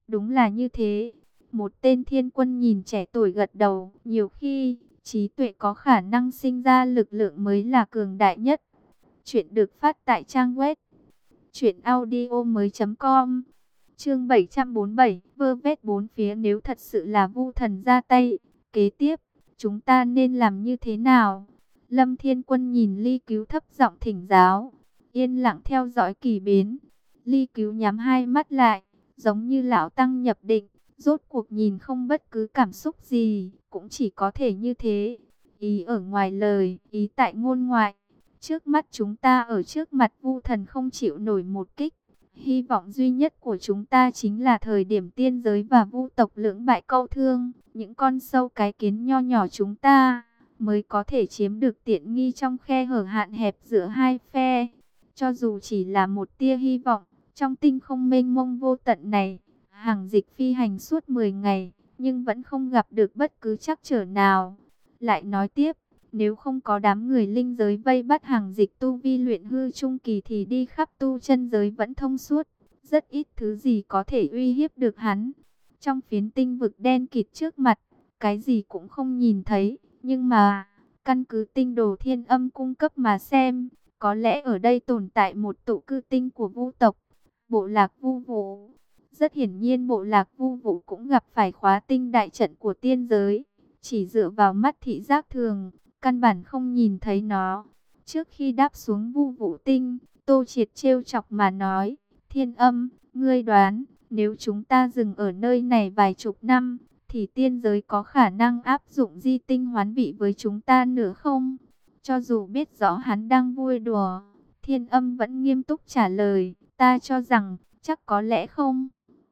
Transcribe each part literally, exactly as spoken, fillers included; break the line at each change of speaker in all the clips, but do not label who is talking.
Đúng là như thế. Một tên thiên quân nhìn trẻ tuổi gật đầu. Nhiều khi, trí tuệ có khả năng sinh ra lực lượng mới là cường đại nhất. Chuyện được phát tại trang web truyện audio mới chấm com. Chương bảy trăm bốn mươi bảy, vơ vét bốn phía. Nếu thật sự là Vu Thần ra tay, kế tiếp chúng ta nên làm như thế nào? Lâm Thiên Quân nhìn Ly Cứu thấp giọng thỉnh giáo, yên lặng theo dõi kỳ biến. Ly Cứu nhắm hai mắt lại, giống như lão tăng nhập định, rốt cuộc nhìn không bất cứ cảm xúc gì, cũng chỉ có thể như thế. Ý ở ngoài lời, ý tại ngôn ngoại. Trước mắt chúng ta ở trước mặt Vu Thần không chịu nổi một kích. Hy vọng duy nhất của chúng ta chính là thời điểm tiên giới và Vu tộc lưỡng bại câu thương, những con sâu cái kiến nho nhỏ chúng ta mới có thể chiếm được tiện nghi trong khe hở hạn hẹp giữa hai phe. Cho dù chỉ là một tia hy vọng, trong tinh không mênh mông vô tận này, Hàng Dịch phi hành suốt mười ngày, nhưng vẫn không gặp được bất cứ trắc trở nào. Lại nói tiếp, nếu không có đám người linh giới vây bắt Hàng Dịch tu vi luyện hư trung kỳ thì đi khắp tu chân giới vẫn thông suốt. Rất ít thứ gì có thể uy hiếp được hắn. Trong phiến tinh vực đen kịt trước mặt, cái gì cũng không nhìn thấy. Nhưng mà, căn cứ tinh đồ thiên âm cung cấp mà xem, có lẽ ở đây tồn tại một tụ cư tinh của Vu tộc, bộ lạc Vu Vũ. Rất hiển nhiên bộ lạc Vu Vũ cũng gặp phải khóa tinh đại trận của tiên giới. Chỉ dựa vào mắt thị giác thường, căn bản không nhìn thấy nó. Trước khi đáp xuống Vu Vũ tinh, Tô Triệt trêu chọc mà nói, Thiên Âm, ngươi đoán, nếu chúng ta dừng ở nơi này vài chục năm, thì tiên giới có khả năng áp dụng di tinh hoán vị với chúng ta nữa không? Cho dù biết rõ hắn đang vui đùa, Thiên Âm vẫn nghiêm túc trả lời, ta cho rằng, chắc có lẽ không.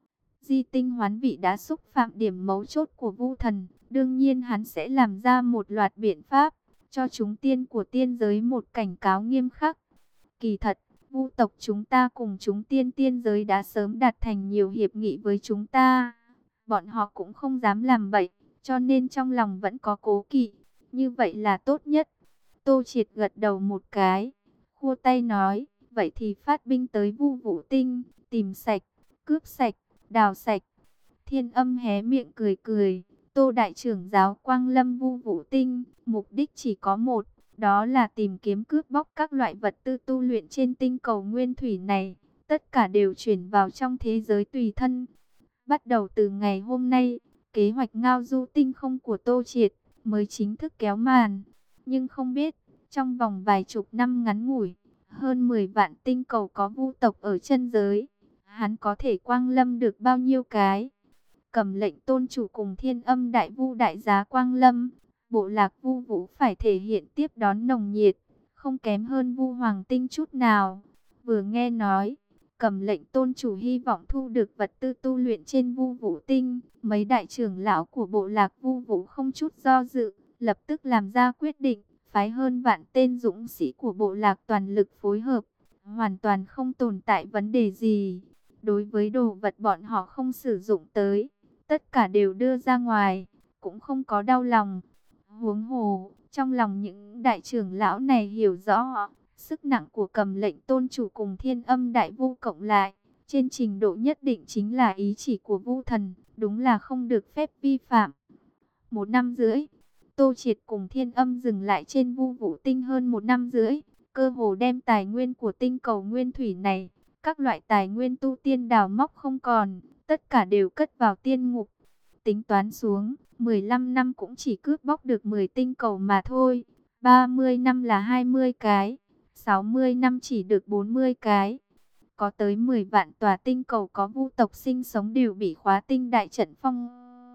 Di tinh hoán vị đã xúc phạm điểm mấu chốt của Vu Thần, đương nhiên hắn sẽ làm ra một loạt biện pháp, cho chúng tiên của tiên giới một cảnh cáo nghiêm khắc. Kỳ thật, Vu tộc chúng ta cùng chúng tiên tiên giới đã sớm đạt thành nhiều hiệp nghị với chúng ta. Bọn họ cũng không dám làm bậy, cho nên trong lòng vẫn có cố kỵ. Như vậy là tốt nhất. Tô Triệt gật đầu một cái, khua tay nói, vậy thì phát binh tới Vu Vũ tinh, tìm sạch, cướp sạch, đào sạch. Thiên Âm hé miệng cười cười, Tô đại trưởng giáo Quang Lâm Vu Vũ tinh, mục đích chỉ có một, đó là tìm kiếm cướp bóc các loại vật tư tu luyện trên tinh cầu nguyên thủy này, tất cả đều chuyển vào trong thế giới tùy thân. Bắt đầu từ ngày hôm nay, kế hoạch ngao du tinh không của Tô Triệt mới chính thức kéo màn. Nhưng không biết, trong vòng vài chục năm ngắn ngủi, hơn mười vạn tinh cầu có Vu tộc ở chân giới, hắn có thể quang lâm được bao nhiêu cái? Cầm lệnh tôn chủ cùng Thiên Âm đại vu đại giá quang lâm, bộ lạc Vu Vũ phải thể hiện tiếp đón nồng nhiệt, không kém hơn Vu Hoàng tinh chút nào. Vừa nghe nói, Cầm lệnh tôn chủ hy vọng thu được vật tư tu luyện trên Vu Vũ tinh, mấy đại trưởng lão của bộ lạc Vu Vũ không chút do dự, lập tức làm ra quyết định, phái hơn vạn tên dũng sĩ của bộ lạc toàn lực phối hợp, hoàn toàn không tồn tại vấn đề gì. Đối với đồ vật bọn họ không sử dụng tới, tất cả đều đưa ra ngoài, cũng không có đau lòng. Huống hồ, trong lòng những đại trưởng lão này hiểu rõ, sức nặng của Cầm lệnh tôn chủ cùng Thiên Âm đại vu cộng lại, trên trình độ nhất định chính là ý chỉ của Vu Thần, đúng là không được phép vi phạm. Một năm rưỡi, Tô Triệt cùng Thiên Âm dừng lại trên Vu Vũ tinh hơn một năm rưỡi, cơ hồ đem tài nguyên của tinh cầu nguyên thủy này, các loại tài nguyên tu tiên đào móc không còn, tất cả đều cất vào tiên ngục. Tính toán xuống, mười lăm năm cũng chỉ cướp bóc được mười tinh cầu mà thôi, ba mươi năm là hai mươi cái, sáu mươi năm chỉ được bốn mươi cái. Có tới mười vạn tòa tinh cầu có vu tộc sinh sống đều bị khóa tinh đại trận phong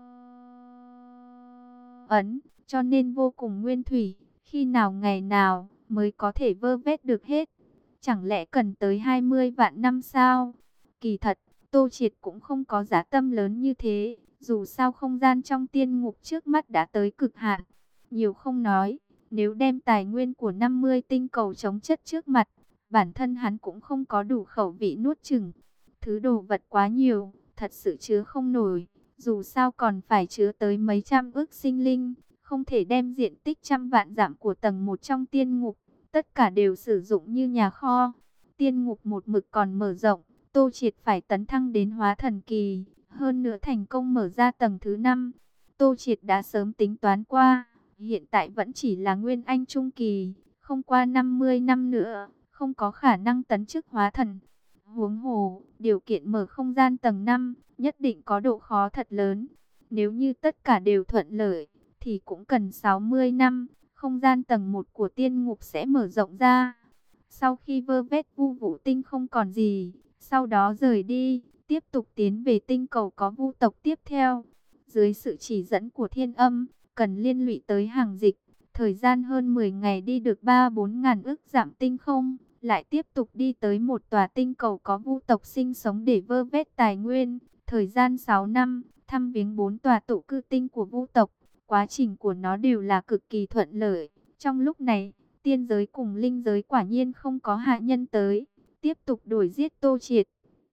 ấn, cho nên vô cùng nguyên thủy, khi nào ngày nào mới có thể vơ vét được hết. Chẳng lẽ cần tới hai mươi vạn năm sao? Kỳ thật, Tô Triệt cũng không có dã tâm lớn như thế, dù sao không gian trong tiên ngục trước mắt đã tới cực hạn. Nhiều không nói, nếu đem tài nguyên của năm mươi tinh cầu chống chất trước mặt, bản thân hắn cũng không có đủ khẩu vị nuốt chửng. Thứ đồ vật quá nhiều, thật sự chứa không nổi, dù sao còn phải chứa tới mấy trăm ức sinh linh, không thể đem diện tích trăm vạn dặm của tầng một trong tiên ngục, tất cả đều sử dụng như nhà kho. Tiên ngục một mực còn mở rộng, Tô Triệt phải tấn thăng đến hóa thần kỳ, hơn nữa thành công mở ra tầng thứ năm. Tô Triệt đã sớm tính toán qua, hiện tại vẫn chỉ là Nguyên Anh Trung Kỳ, không qua năm mươi năm nữa, không có khả năng tấn chức hóa thần. Huống hồ, điều kiện mở không gian tầng năm, nhất định có độ khó thật lớn. Nếu như tất cả đều thuận lợi, thì cũng cần sáu mươi năm, không gian tầng một của tiên ngục sẽ mở rộng ra. Sau khi vơ vét vu vũ tinh không còn gì, sau đó rời đi, tiếp tục tiến về tinh cầu có vu tộc tiếp theo. Dưới sự chỉ dẫn của Thiên Âm, cần liên lụy tới hàng dịch, thời gian hơn mười ngày đi được ba bốn ngàn ức dặm tinh không, lại tiếp tục đi tới một tòa tinh cầu có vu tộc sinh sống để vơ vét tài nguyên, thời gian sáu năm, thăm viếng bốn tòa tụ cư tinh của vu tộc. Quá trình của nó đều là cực kỳ thuận lợi. Trong lúc này, tiên giới cùng linh giới quả nhiên không có hạ nhân tới, tiếp tục đuổi giết Tô Triệt.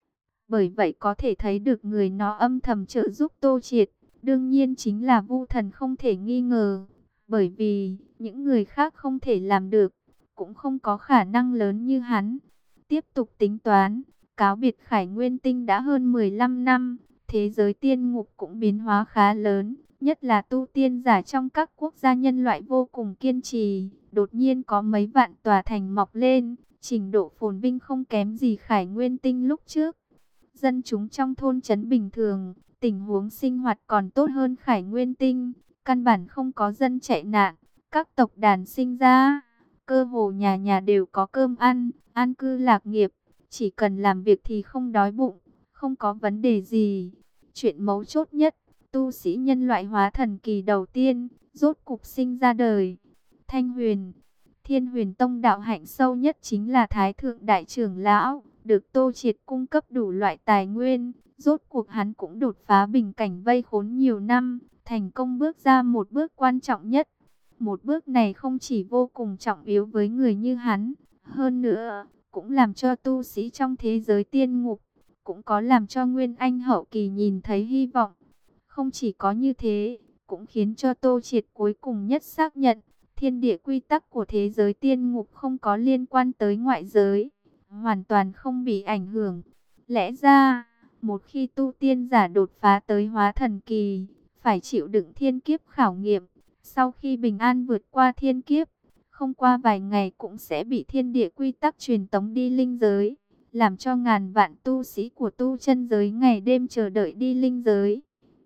Bởi vậy có thể thấy được người nó âm thầm trợ giúp Tô Triệt, đương nhiên chính là Vu Thần không thể nghi ngờ. Bởi vì, những người khác không thể làm được, cũng không có khả năng lớn như hắn. Tiếp tục tính toán, cáo biệt Khải Nguyên Tinh đã hơn mười lăm năm, thế giới tiên ngục cũng biến hóa khá lớn. Nhất là tu tiên giả trong các quốc gia nhân loại vô cùng kiên trì, đột nhiên có mấy vạn tòa thành mọc lên, trình độ phồn vinh không kém gì Khải Nguyên Tinh lúc trước. Dân chúng trong thôn trấn bình thường, tình huống sinh hoạt còn tốt hơn Khải Nguyên Tinh, căn bản không có dân chạy nạn, các tộc đàn sinh ra, cơ hồ nhà nhà đều có cơm ăn, an cư lạc nghiệp, chỉ cần làm việc thì không đói bụng, không có vấn đề gì. Chuyện mấu chốt nhất, tu sĩ nhân loại hóa thần kỳ đầu tiên, rốt cục sinh ra đời. Thanh Huyền, Thiên Huyền Tông đạo hạnh sâu nhất chính là Thái Thượng Đại Trưởng Lão, được Tô Triệt cung cấp đủ loại tài nguyên. Rốt cuộc hắn cũng đột phá bình cảnh vây khốn nhiều năm, thành công bước ra một bước quan trọng nhất. Một bước này không chỉ vô cùng trọng yếu với người như hắn, hơn nữa, cũng làm cho tu sĩ trong thế giới tiên ngục, cũng có làm cho Nguyên Anh hậu kỳ nhìn thấy hy vọng. Không chỉ có như thế, cũng khiến cho Tô Triệt cuối cùng nhất xác nhận, thiên địa quy tắc của thế giới tiên ngục không có liên quan tới ngoại giới, hoàn toàn không bị ảnh hưởng. Lẽ ra, một khi tu tiên giả đột phá tới hóa thần kỳ, phải chịu đựng thiên kiếp khảo nghiệm, sau khi bình an vượt qua thiên kiếp, không qua vài ngày cũng sẽ bị thiên địa quy tắc truyền tống đi linh giới, làm cho ngàn vạn tu sĩ của tu chân giới ngày đêm chờ đợi đi linh giới.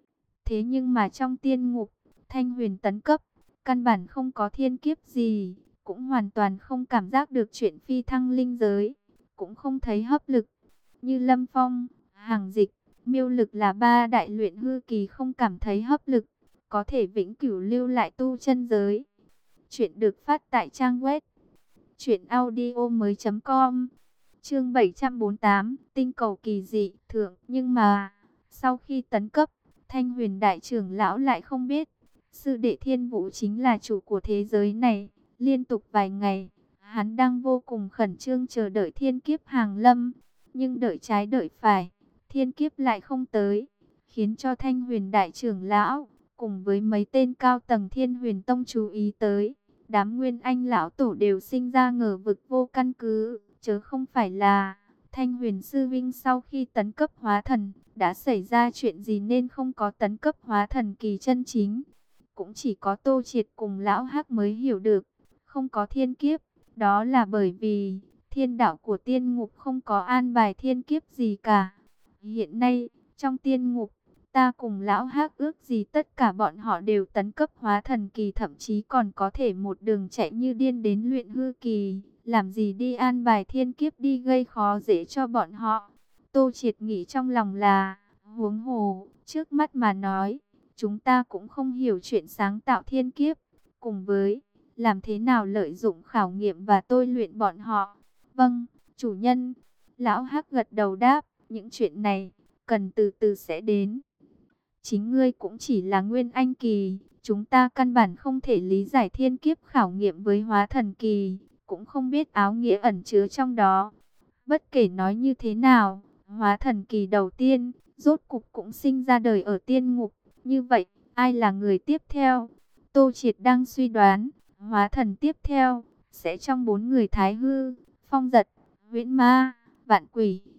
Thế nhưng mà trong tiên ngục, Thanh Huyền tấn cấp, căn bản không có thiên kiếp gì, cũng hoàn toàn không cảm giác được chuyện phi thăng linh giới, cũng không thấy hấp lực. Như Lâm Phong, Hàng Dịch, Miêu Lực là ba đại luyện hư kỳ không cảm thấy hấp lực, có thể vĩnh cửu lưu lại tu chân giới. Chuyện được phát tại trang web truyện audio mới chấm com. Chương bảy trăm bốn mươi tám, tinh cầu kỳ dị thượng, nhưng mà sau khi tấn cấp, Thanh Huyền Đại Trưởng Lão lại không biết, sư đệ Thiên Vũ chính là chủ của thế giới này. Liên tục vài ngày, hắn đang vô cùng khẩn trương chờ đợi thiên kiếp hàng lâm, nhưng đợi trái đợi phải, thiên kiếp lại không tới, khiến cho Thanh Huyền Đại Trưởng Lão cùng với mấy tên cao tầng Thiên Huyền Tông chú ý tới. Đám Nguyên Anh lão tổ đều sinh ra ngờ vực vô căn cứ, chớ không phải là Thanh Huyền sư vinh sau khi tấn cấp hóa thần đã xảy ra chuyện gì nên không có tấn cấp hóa thần kỳ chân chính. Cũng chỉ có Tô Triệt cùng lão Hắc mới hiểu được, không có thiên kiếp, đó là bởi vì thiên đạo của tiên ngục không có an bài thiên kiếp gì cả. Hiện nay, trong tiên ngục, ta cùng lão Hắc ước gì tất cả bọn họ đều tấn cấp hóa thần kỳ, thậm chí còn có thể một đường chạy như điên đến luyện hư kỳ, làm gì đi an bài thiên kiếp đi gây khó dễ cho bọn họ. Tô Triệt nghĩ trong lòng là, huống hồ, trước mắt mà nói, chúng ta cũng không hiểu chuyện sáng tạo thiên kiếp, cùng với làm thế nào lợi dụng khảo nghiệm và tôi luyện bọn họ. Vâng, chủ nhân. Lão Hắc gật đầu đáp, những chuyện này cần từ từ sẽ đến. Chính ngươi cũng chỉ là Nguyên Anh kỳ, chúng ta căn bản không thể lý giải thiên kiếp khảo nghiệm với hóa thần kỳ, cũng không biết áo nghĩa ẩn chứa trong đó. Bất kể nói như thế nào, hóa thần kỳ đầu tiên, rốt cục cũng sinh ra đời ở tiên ngục. Như vậy, ai là người tiếp theo? Tô Triệt đang suy đoán, hóa thần tiếp theo, sẽ trong bốn người Thái Hư, Phong Giật, Huyễn Ma, Vạn Quỷ.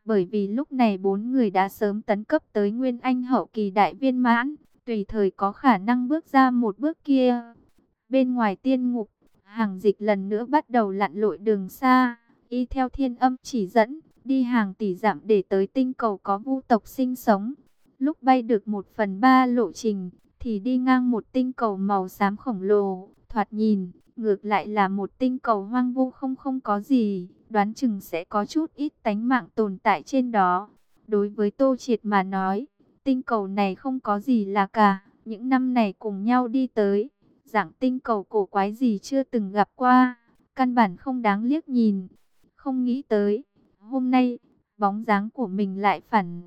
Bởi vì lúc này bốn người đã sớm tấn cấp tới Nguyên Anh hậu kỳ đại viên mãn, tùy thời có khả năng bước ra một bước kia. Bên ngoài tiên ngục, Hàng Dịch lần nữa bắt đầu lặn lội đường xa, y theo thiên âm chỉ dẫn, đi hàng tỷ dặm để tới tinh cầu có vu tộc sinh sống. Lúc bay được một phần ba lộ trình, thì đi ngang một tinh cầu màu xám khổng lồ, thoạt nhìn, ngược lại là một tinh cầu hoang vu không không có gì, đoán chừng sẽ có chút ít tánh mạng tồn tại trên đó. Đối với Tô Triệt mà nói, tinh cầu này không có gì là cả, những năm này cùng nhau đi tới, dạng tinh cầu cổ quái gì chưa từng gặp qua, căn bản không đáng liếc nhìn. Không nghĩ tới, hôm nay, bóng dáng của mình lại phản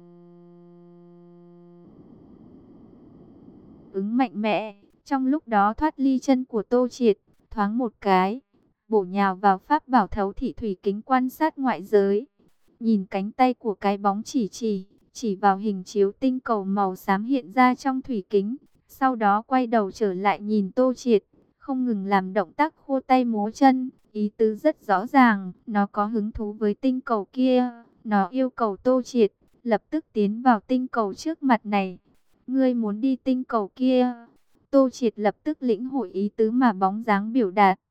ứng mạnh mẽ, trong lúc đó thoát ly chân của Tô Triệt, thoáng một cái, bổ nhào vào pháp bảo thấu thị thủy kính quan sát ngoại giới. Nhìn cánh tay của cái bóng chỉ chỉ, chỉ vào hình chiếu tinh cầu màu xám hiện ra trong thủy kính, sau đó quay đầu trở lại nhìn Tô Triệt, không ngừng làm động tác khua tay múa chân, ý tứ rất rõ ràng, nó có hứng thú với tinh cầu kia, nó yêu cầu Tô Triệt lập tức tiến vào tinh cầu trước mặt này. Ngươi muốn đi tinh cầu kia? Tô Triệt lập tức lĩnh hội ý tứ mà bóng dáng biểu đạt.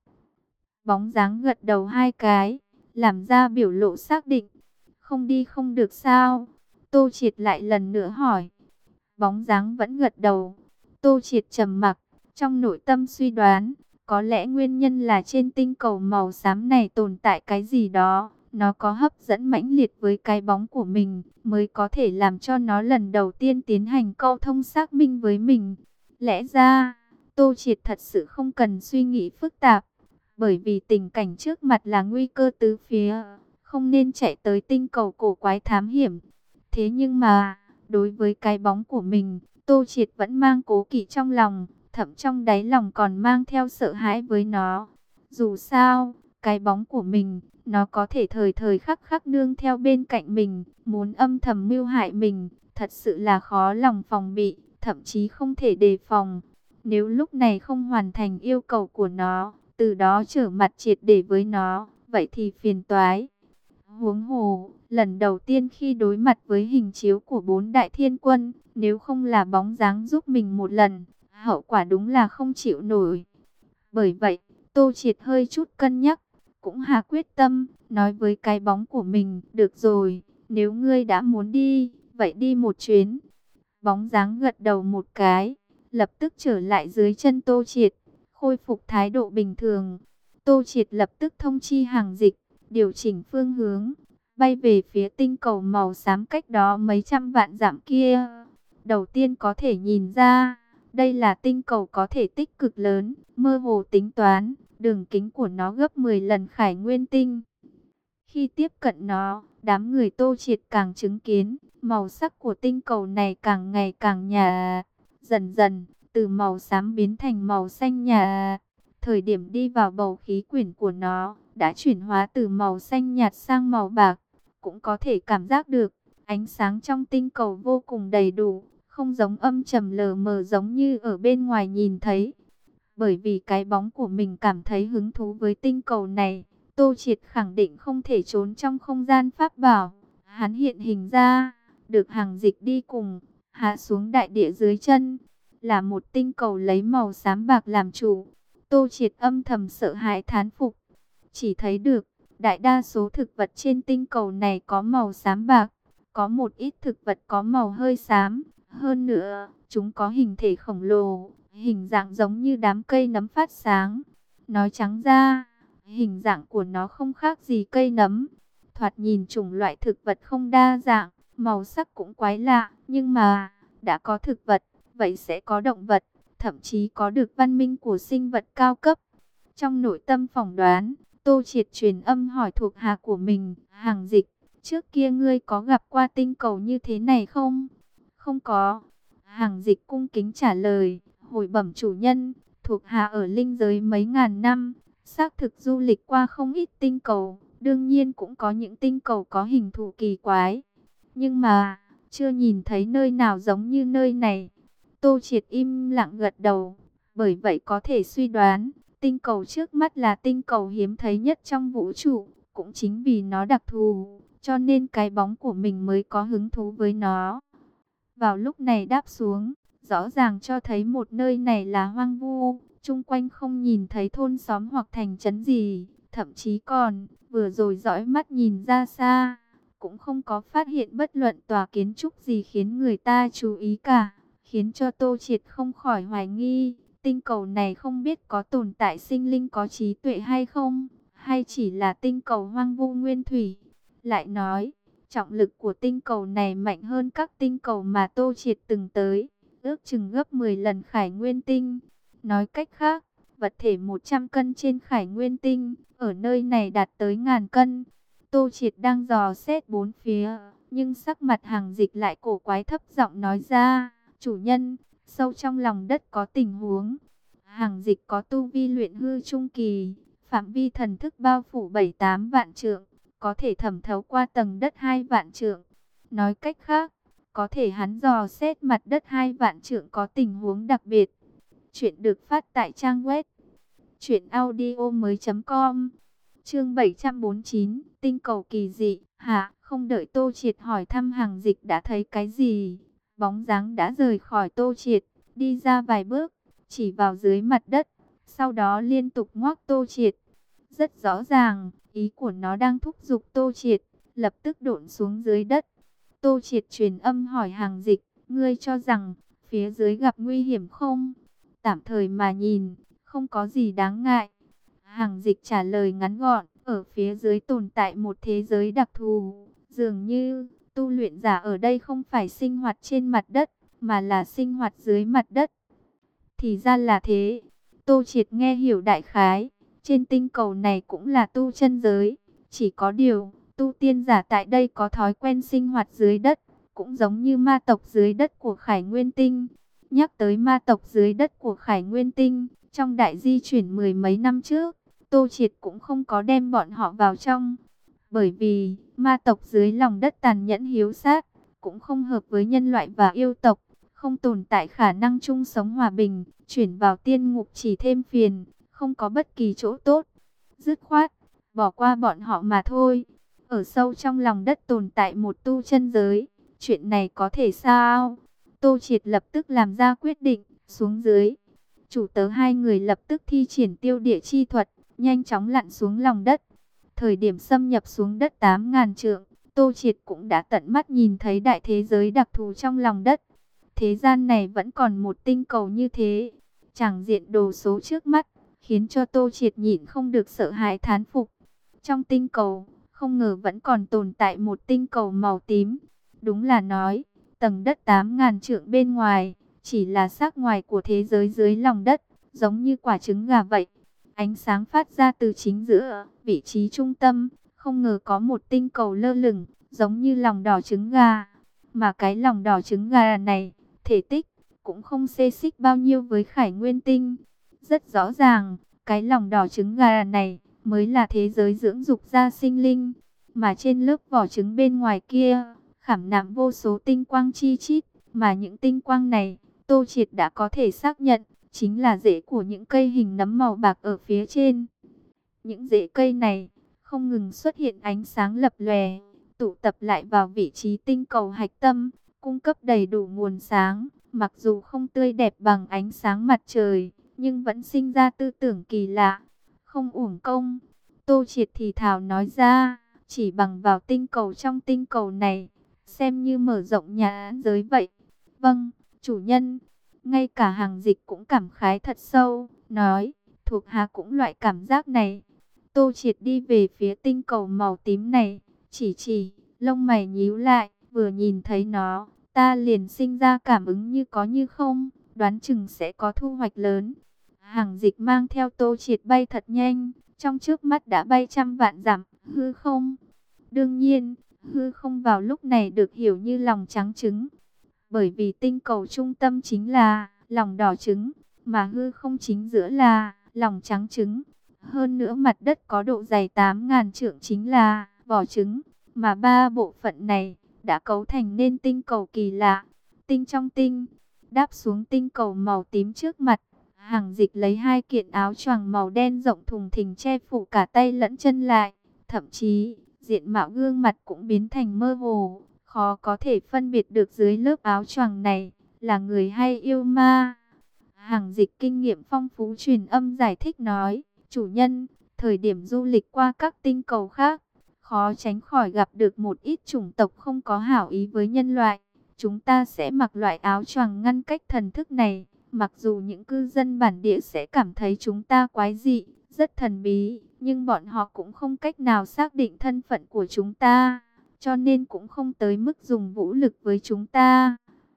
Bóng dáng gật đầu hai cái, làm ra biểu lộ xác định. Không đi không được sao? Tô Triệt lại lần nữa hỏi. Bóng dáng vẫn gật đầu. Tô Triệt trầm mặc, trong nội tâm suy đoán, có lẽ nguyên nhân là trên tinh cầu màu xám này tồn tại cái gì đó, nó có hấp dẫn mãnh liệt với cái bóng của mình, mới có thể làm cho nó lần đầu tiên tiến hành câu thông xác minh với mình. Lẽ ra, Tô Triệt thật sự không cần suy nghĩ phức tạp, bởi vì tình cảnh trước mặt là nguy cơ tứ phía, không nên chạy tới tinh cầu cổ quái thám hiểm. Thế nhưng mà, đối với cái bóng của mình, Tô Triệt vẫn mang cố kỵ trong lòng, thậm trong đáy lòng còn mang theo sợ hãi với nó. Dù sao, cái bóng của mình, nó có thể thời thời khắc khắc nương theo bên cạnh mình, muốn âm thầm mưu hại mình, thật sự là khó lòng phòng bị, thậm chí không thể đề phòng. Nếu lúc này không hoàn thành yêu cầu của nó, từ đó trở mặt triệt để với nó, vậy thì phiền toái. Huống hồ, lần đầu tiên khi đối mặt với hình chiếu của bốn đại thiên quân, nếu không là bóng dáng giúp mình một lần, hậu quả đúng là không chịu nổi. Bởi vậy, Tô Triệt hơi chút cân nhắc, cũng hạ quyết tâm, nói với cái bóng của mình, được rồi, nếu ngươi đã muốn đi, vậy đi một chuyến. Bóng dáng gật đầu một cái, lập tức trở lại dưới chân Tô Triệt, khôi phục thái độ bình thường. Tô Triệt lập tức thông chi Hàng Dịch, điều chỉnh phương hướng, bay về phía tinh cầu màu xám cách đó mấy trăm vạn dặm kia. Đầu tiên có thể nhìn ra, đây là tinh cầu có thể tích cực lớn, mơ hồ tính toán, đường kính của nó gấp mười lần Khải Nguyên tinh. Khi tiếp cận nó, đám người Tô Triệt càng chứng kiến, màu sắc của tinh cầu này càng ngày càng nhạt, dần dần, từ màu xám biến thành màu xanh nhạt. Thời điểm đi vào bầu khí quyển của nó, đã chuyển hóa từ màu xanh nhạt sang màu bạc. Cũng có thể cảm giác được, ánh sáng trong tinh cầu vô cùng đầy đủ, không giống âm trầm lờ mờ giống như ở bên ngoài nhìn thấy. Bởi vì cái bóng của mình cảm thấy hứng thú với tinh cầu này, Tô Triệt khẳng định không thể trốn trong không gian pháp bảo. Hắn hiện hình ra, được Hàng Dịch đi cùng, hạ xuống đại địa dưới chân, là một tinh cầu lấy màu xám bạc làm chủ. Tô Triệt âm thầm sợ hãi thán phục, chỉ thấy được, đại đa số thực vật trên tinh cầu này có màu xám bạc, có một ít thực vật có màu hơi xám, hơn nữa, chúng có hình thể khổng lồ, hình dạng giống như đám cây nấm phát sáng. Nói trắng ra, hình dạng của nó không khác gì cây nấm. Thoạt nhìn chủng loại thực vật không đa dạng, màu sắc cũng quái lạ, nhưng mà, đã có thực vật, vậy sẽ có động vật, thậm chí có được văn minh của sinh vật cao cấp. Trong nội tâm phỏng đoán, Tô Triệt truyền âm hỏi thuộc hạ của mình, Hàng Dịch, trước kia ngươi có gặp qua tinh cầu như thế này không? Không có. Hàng Dịch cung kính trả lời, hồi bẩm chủ nhân, thuộc hạ ở linh giới mấy ngàn năm, xác thực du lịch qua không ít tinh cầu, đương nhiên cũng có những tinh cầu có hình thù kỳ quái. Nhưng mà, chưa nhìn thấy nơi nào giống như nơi này. Tô Triệt im lặng gật đầu, bởi vậy có thể suy đoán, tinh cầu trước mắt là tinh cầu hiếm thấy nhất trong vũ trụ, cũng chính vì nó đặc thù, cho nên cái bóng của mình mới có hứng thú với nó. Vào lúc này đáp xuống, rõ ràng cho thấy một nơi này là hoang vu, chung quanh không nhìn thấy thôn xóm hoặc thành trấn gì, thậm chí còn, vừa rồi dõi mắt nhìn ra xa, cũng không có phát hiện bất luận tòa kiến trúc gì khiến người ta chú ý cả, khiến cho Tô Triệt không khỏi hoài nghi, tinh cầu này không biết có tồn tại sinh linh có trí tuệ hay không, hay chỉ là tinh cầu hoang vu nguyên thủy. Lại nói, trọng lực của tinh cầu này mạnh hơn các tinh cầu mà Tô Triệt từng tới, ước chừng gấp mười lần Khải Nguyên Tinh. Nói cách khác, vật thể một trăm cân trên Khải Nguyên Tinh, ở nơi này đạt tới ngàn cân. Tô Triệt đang dò xét bốn phía, nhưng sắc mặt Hằng Dịch lại cổ quái, thấp giọng nói ra, chủ nhân, sâu trong lòng đất có tình huống. Hằng Dịch có tu vi luyện hư trung kỳ, phạm vi thần thức bao phủ bảy tám vạn trượng, có thể thẩm thấu qua tầng đất hai vạn trượng. Nói cách khác, có thể hắn dò xét mặt đất hai vạn trượng có tình huống đặc biệt. Chuyện được phát tại trang web truyện audio mới chấm com. Chương bảy trăm bốn mươi chín, tinh cầu kỳ dị. Hả? Không đợi Tô Triệt hỏi thăm, Hằng Dịch đã thấy cái gì? Bóng dáng đã rời khỏi Tô Triệt, đi ra vài bước, chỉ vào dưới mặt đất, sau đó liên tục ngoác Tô Triệt. Rất rõ ràng, ý của nó đang thúc giục Tô Triệt lập tức độn xuống dưới đất. Tô Triệt truyền âm hỏi Hằng Dịch, ngươi cho rằng phía dưới gặp nguy hiểm không? Tạm thời mà nhìn, không có gì đáng ngại. Hằng Dịch trả lời ngắn gọn, ở phía dưới tồn tại một thế giới đặc thù, dường như tu luyện giả ở đây không phải sinh hoạt trên mặt đất, mà là sinh hoạt dưới mặt đất. Thì ra là thế. Tô Triệt nghe hiểu đại khái, trên tinh cầu này cũng là tu chân giới, chỉ có điều tu tiên giả tại đây có thói quen sinh hoạt dưới đất, cũng giống như ma tộc dưới đất của Khải Nguyên Tinh. Nhắc tới ma tộc dưới đất của Khải Nguyên Tinh, trong đại di chuyển mười mấy năm trước, Tô Triệt cũng không có đem bọn họ vào trong. Bởi vì, ma tộc dưới lòng đất tàn nhẫn hiếu sát, cũng không hợp với nhân loại và yêu tộc, không tồn tại khả năng chung sống hòa bình, chuyển vào tiên ngục chỉ thêm phiền, không có bất kỳ chỗ tốt. Dứt khoát, bỏ qua bọn họ mà thôi. Ở sâu trong lòng đất tồn tại một tu chân giới, chuyện này có thể sao? Tô Triệt lập tức làm ra quyết định, xuống dưới. Chủ tớ hai người lập tức thi triển tiêu địa chi thuật, nhanh chóng lặn xuống lòng đất. Thời điểm xâm nhập xuống đất tám ngàn trượng, Tô Triệt cũng đã tận mắt nhìn thấy đại thế giới đặc thù trong lòng đất. Thế gian này vẫn còn một tinh cầu như thế. Chẳng diện đồ số trước mắt, khiến cho Tô Triệt nhịn không được sợ hãi thán phục. Trong tinh cầu, không ngờ vẫn còn tồn tại một tinh cầu màu tím. Đúng là nói, tầng đất tám ngàn trượng bên ngoài, chỉ là xác ngoài của thế giới dưới lòng đất, giống như quả trứng gà vậy. Ánh sáng phát ra từ chính giữa, vị trí trung tâm, không ngờ có một tinh cầu lơ lửng, giống như lòng đỏ trứng gà. Mà cái lòng đỏ trứng gà này, thể tích, cũng không xê xích bao nhiêu với Khải Nguyên Tinh. Rất rõ ràng, cái lòng đỏ trứng gà này, mới là thế giới dưỡng dục ra sinh linh. Mà trên lớp vỏ trứng bên ngoài kia, khảm nạm vô số tinh quang chi chít. Mà những tinh quang này, Tô Triệt đã có thể xác nhận, chính là rễ của những cây hình nấm màu bạc ở phía trên. Những rễ cây này, không ngừng xuất hiện ánh sáng lập lòe, tụ tập lại vào vị trí tinh cầu hạch tâm, cung cấp đầy đủ nguồn sáng. Mặc dù không tươi đẹp bằng ánh sáng mặt trời, nhưng vẫn sinh ra tư tưởng kỳ lạ. Không uổng công, Tô Triệt thì thào nói ra, chỉ bằng vào tinh cầu trong tinh cầu này, xem như mở rộng nhà giới vậy. Vâng, chủ nhân. Ngay cả Hằng Dịch cũng cảm khái thật sâu, nói, thuộc hạ cũng loại cảm giác này. Tô Triệt đi về phía tinh cầu màu tím này, chỉ chỉ, lông mày nhíu lại, vừa nhìn thấy nó, ta liền sinh ra cảm ứng như có như không, đoán chừng sẽ có thu hoạch lớn. Hằng Dịch mang theo Tô Triệt bay thật nhanh, trong trước mắt đã bay trăm vạn dặm, hư không. Đương nhiên, hư không vào lúc này được hiểu như lòng trắng trứng. Bởi vì tinh cầu trung tâm chính là lòng đỏ trứng, mà hư không chính giữa là lòng trắng trứng. Hơn nữa mặt đất có độ dày tám ngàn trượng chính là vỏ trứng, mà ba bộ phận này đã cấu thành nên tinh cầu kỳ lạ. Tinh trong tinh, đáp xuống tinh cầu màu tím trước mặt, Hằng Dịch lấy hai kiện áo choàng màu đen rộng thùng thình che phủ cả tay lẫn chân lại, thậm chí diện mạo gương mặt cũng biến thành mơ hồ, khó có thể phân biệt được dưới lớp áo choàng này là người hay yêu ma. Hàng Dịch kinh nghiệm phong phú truyền âm giải thích nói, chủ nhân, thời điểm du lịch qua các tinh cầu khác, khó tránh khỏi gặp được một ít chủng tộc không có hảo ý với nhân loại. Chúng ta sẽ mặc loại áo choàng ngăn cách thần thức này, mặc dù những cư dân bản địa sẽ cảm thấy chúng ta quái dị, rất thần bí, nhưng bọn họ cũng không cách nào xác định thân phận của chúng ta, cho nên cũng không tới mức dùng vũ lực với chúng ta.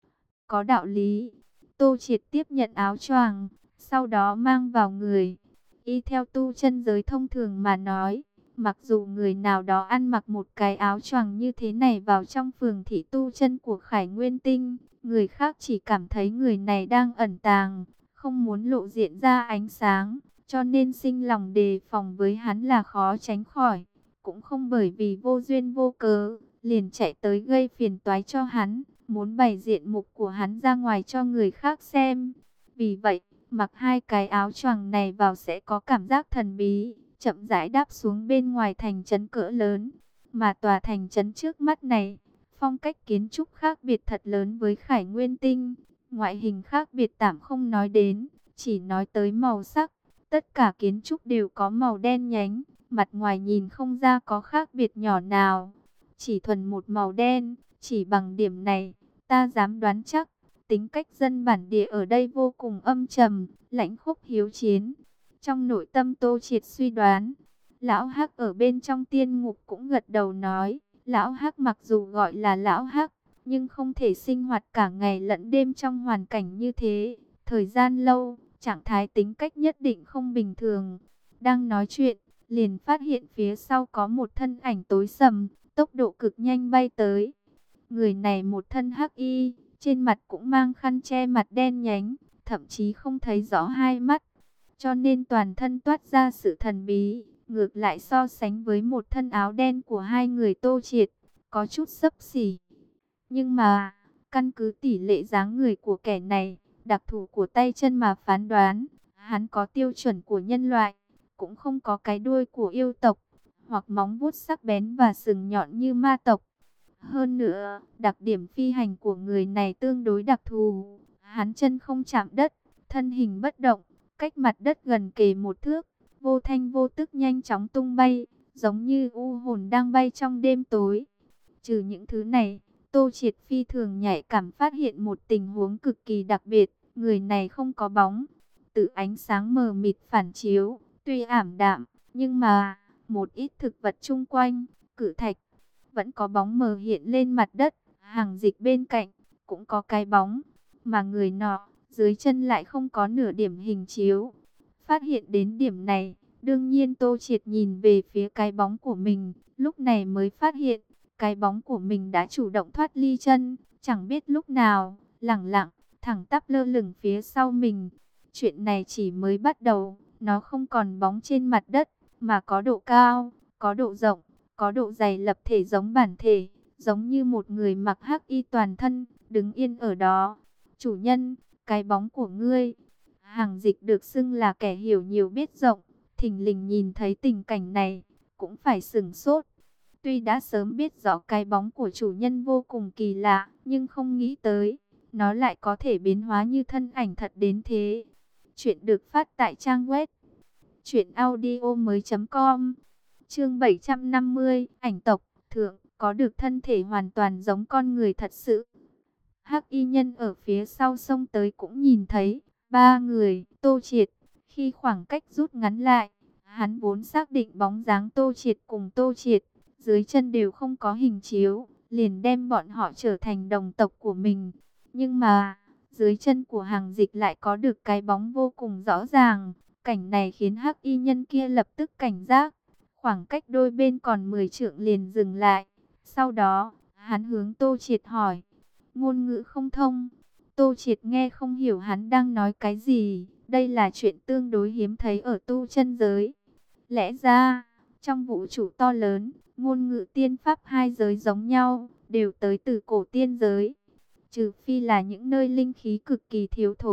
Có đạo lý. Tô Triệt tiếp nhận áo choàng, sau đó mang vào người. Y theo tu chân giới thông thường mà nói, mặc dù người nào đó ăn mặc một cái áo choàng như thế này vào trong phường thị tu chân của Khải Nguyên Tinh, người khác chỉ cảm thấy người này đang ẩn tàng, không muốn lộ diện ra ánh sáng, cho nên sinh lòng đề phòng với hắn là khó tránh khỏi. Cũng không bởi vì vô duyên vô cớ, liền chạy tới gây phiền toái cho hắn, muốn bày diện mục của hắn ra ngoài cho người khác xem. Vì vậy, mặc hai cái áo choàng này vào sẽ có cảm giác thần bí, chậm rãi đáp xuống bên ngoài thành trấn cỡ lớn. Mà tòa thành trấn trước mắt này, phong cách kiến trúc khác biệt thật lớn với Khải Nguyên Tinh. Ngoại hình khác biệt tạm không nói đến, chỉ nói tới màu sắc. Tất cả kiến trúc đều có màu đen nhánh, mặt ngoài nhìn không ra có khác biệt nhỏ nào. Chỉ thuần một màu đen, chỉ bằng điểm này, ta dám đoán chắc, tính cách dân bản địa ở đây vô cùng âm trầm, lãnh khốc hiếu chiến. Trong nội tâm Tô Triệt suy đoán, Lão Hắc ở bên trong tiên ngục cũng gật đầu nói, Lão Hắc mặc dù gọi là Lão Hắc, nhưng không thể sinh hoạt cả ngày lẫn đêm trong hoàn cảnh như thế. Thời gian lâu, trạng thái tính cách nhất định không bình thường. Đang nói chuyện, liền phát hiện phía sau có một thân ảnh tối sầm, tốc độ cực nhanh bay tới. Người này một thân hắc y, trên mặt cũng mang khăn che mặt đen nhánh, thậm chí không thấy rõ hai mắt, cho nên toàn thân toát ra sự thần bí. Ngược lại so sánh với một thân áo đen của hai người Tô Triệt, có chút xấp xỉ. Nhưng mà, căn cứ tỷ lệ dáng người của kẻ này, đặc thù của tay chân mà phán đoán, hắn có tiêu chuẩn của nhân loại, cũng không có cái đuôi của yêu tộc, hoặc móng vuốt sắc bén và sừng nhọn như ma tộc. Hơn nữa, đặc điểm phi hành của người này tương đối đặc thù, hắn chân không chạm đất, thân hình bất động, cách mặt đất gần kề một thước, vô thanh vô tức nhanh chóng tung bay, giống như u hồn đang bay trong đêm tối. Trừ những thứ này, Tô Triệt phi thường nhạy cảm phát hiện một tình huống cực kỳ đặc biệt, người này không có bóng, tự ánh sáng mờ mịt phản chiếu, tuy ảm đạm, nhưng mà một ít thực vật chung quanh, cự thạch, vẫn có bóng mờ hiện lên mặt đất. Hàng Dịch bên cạnh cũng có cái bóng, mà người nọ dưới chân lại không có nửa điểm hình chiếu. Phát hiện đến điểm này, đương nhiên Tô Triệt nhìn về phía cái bóng của mình, lúc này mới phát hiện cái bóng của mình đã chủ động thoát ly chân, chẳng biết lúc nào, lẳng lặng, thẳng tắp lơ lửng phía sau mình. Chuyện này chỉ mới bắt đầu, nó không còn bóng trên mặt đất, mà có độ cao, có độ rộng, có độ dày lập thể giống bản thể, giống như một người mặc hắc y toàn thân, đứng yên ở đó. Chủ nhân, cái bóng của ngươi. Hàng Dịch được xưng là kẻ hiểu nhiều biết rộng, thình lình nhìn thấy tình cảnh này, cũng phải sửng sốt. Tuy đã sớm biết rõ cái bóng của chủ nhân vô cùng kỳ lạ, nhưng không nghĩ tới, nó lại có thể biến hóa như thân ảnh thật đến thế. Chuyện được phát tại trang web truyện audio mới chấm com. Chương bảy trăm năm mươi, ảnh tộc, thượng, có được thân thể hoàn toàn giống con người thật sự. Hắc y nhân ở phía sau xông tới cũng nhìn thấy, ba người, Tô Triệt, khi khoảng cách rút ngắn lại, hắn vốn xác định bóng dáng Tô Triệt cùng Tô Triệt, dưới chân đều không có hình chiếu, liền đem bọn họ trở thành đồng tộc của mình. Nhưng mà, dưới chân của Hàng Dịch lại có được cái bóng vô cùng rõ ràng. Cảnh này khiến hắc y nhân kia lập tức cảnh giác. Khoảng cách đôi bên còn mười trượng liền dừng lại. Sau đó, hắn hướng Tô Triệt hỏi. Ngôn ngữ không thông. Tô Triệt nghe không hiểu hắn đang nói cái gì. Đây là chuyện tương đối hiếm thấy ở tu chân giới. Lẽ ra, trong vũ trụ to lớn, ngôn ngữ tiên pháp hai giới giống nhau, đều tới từ cổ tiên giới. Trừ phi là những nơi linh khí cực kỳ thiếu thốn,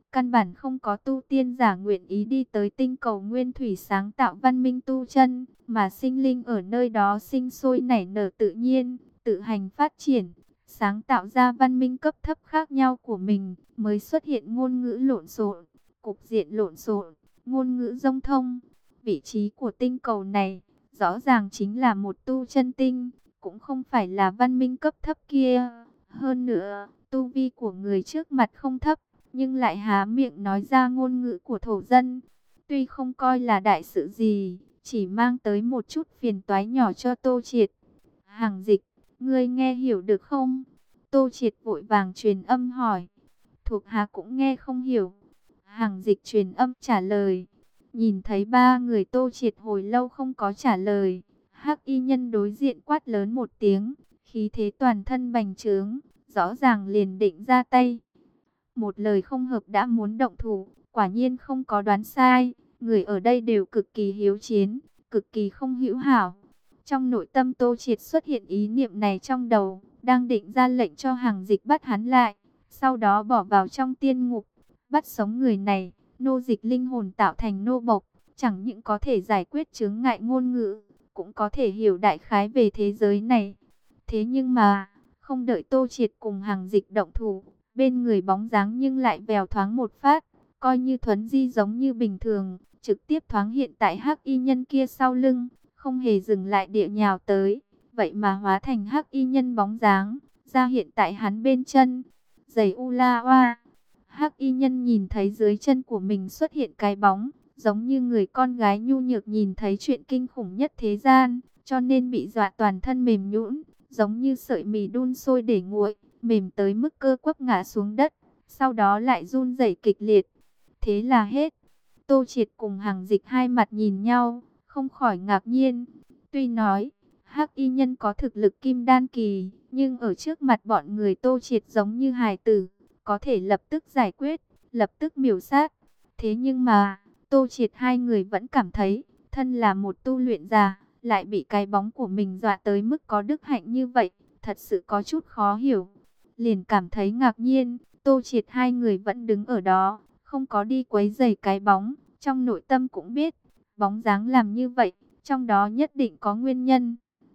Căn bản không có tu tiên giả nguyện ý đi tới tinh cầu nguyên thủy sáng tạo văn minh tu chân, mà sinh linh ở nơi đó sinh sôi nảy nở tự nhiên, tự hành phát triển, sáng tạo ra văn minh cấp thấp khác nhau của mình, mới xuất hiện ngôn ngữ lộn xộn, cục diện lộn xộn, ngôn ngữ rông thông. Vị trí của tinh cầu này rõ ràng chính là một tu chân tinh, cũng không phải là văn minh cấp thấp kia. Hơn nữa, tu vi của người trước mặt không thấp, nhưng lại há miệng nói ra ngôn ngữ của thổ dân. Tuy không coi là đại sự gì, chỉ mang tới một chút phiền toái nhỏ cho Tô Triệt. Hàng Dịch, ngươi nghe hiểu được không? Tô Triệt vội vàng truyền âm hỏi. Thuộc hạ cũng nghe không hiểu. Hàng Dịch truyền âm trả lời. Nhìn thấy ba người Tô Triệt hồi lâu không có trả lời, Hắc y nhân đối diện quát lớn một tiếng, khí thế toàn thân bành trướng, rõ ràng liền định ra tay. Một lời không hợp đã muốn động thủ, quả nhiên không có đoán sai, người ở đây đều cực kỳ hiếu chiến, cực kỳ không hữu hảo. Trong nội tâm Tô Triệt xuất hiện ý niệm này trong đầu, đang định ra lệnh cho Hàng Dịch bắt hắn lại, sau đó bỏ vào trong tiên ngục, bắt sống người này. Nô dịch linh hồn tạo thành nô bộc, chẳng những có thể giải quyết chướng ngại ngôn ngữ, cũng có thể hiểu đại khái về thế giới này. Thế nhưng mà, không đợi Tô Triệt cùng Hàng Dịch động thủ, bên người bóng dáng nhưng lại vèo thoáng một phát, coi như thuấn di giống như bình thường, trực tiếp thoáng hiện tại Hắc y nhân kia sau lưng, không hề dừng lại địa nhào tới, vậy mà hóa thành Hắc y nhân bóng dáng, ra hiện tại hắn bên chân. Giày u la oa. Hắc y nhân nhìn thấy dưới chân của mình xuất hiện cái bóng, giống như người con gái nhu nhược nhìn thấy chuyện kinh khủng nhất thế gian, cho nên bị dọa toàn thân mềm nhũn, giống như sợi mì đun sôi để nguội, mềm tới mức cơ quắp ngã xuống đất, sau đó lại run rẩy kịch liệt. Thế là hết. Tô Triệt cùng Hàng Dịch hai mặt nhìn nhau, không khỏi ngạc nhiên. Tuy nói, Hắc y nhân có thực lực kim đan kỳ, nhưng ở trước mặt bọn người Tô Triệt giống như hài tử, có thể lập tức giải quyết, lập tức miểu sát. Thế nhưng mà, Tô Triệt hai người vẫn cảm thấy, thân là một tu luyện giả, lại bị cái bóng của mình dọa tới mức có đức hạnh như vậy, thật sự có chút khó hiểu. Liền cảm thấy ngạc nhiên, Tô Triệt hai người vẫn đứng ở đó, không có đi quấy rầy cái bóng, trong nội tâm cũng biết, bóng dáng làm như vậy, trong đó nhất định có nguyên nhân.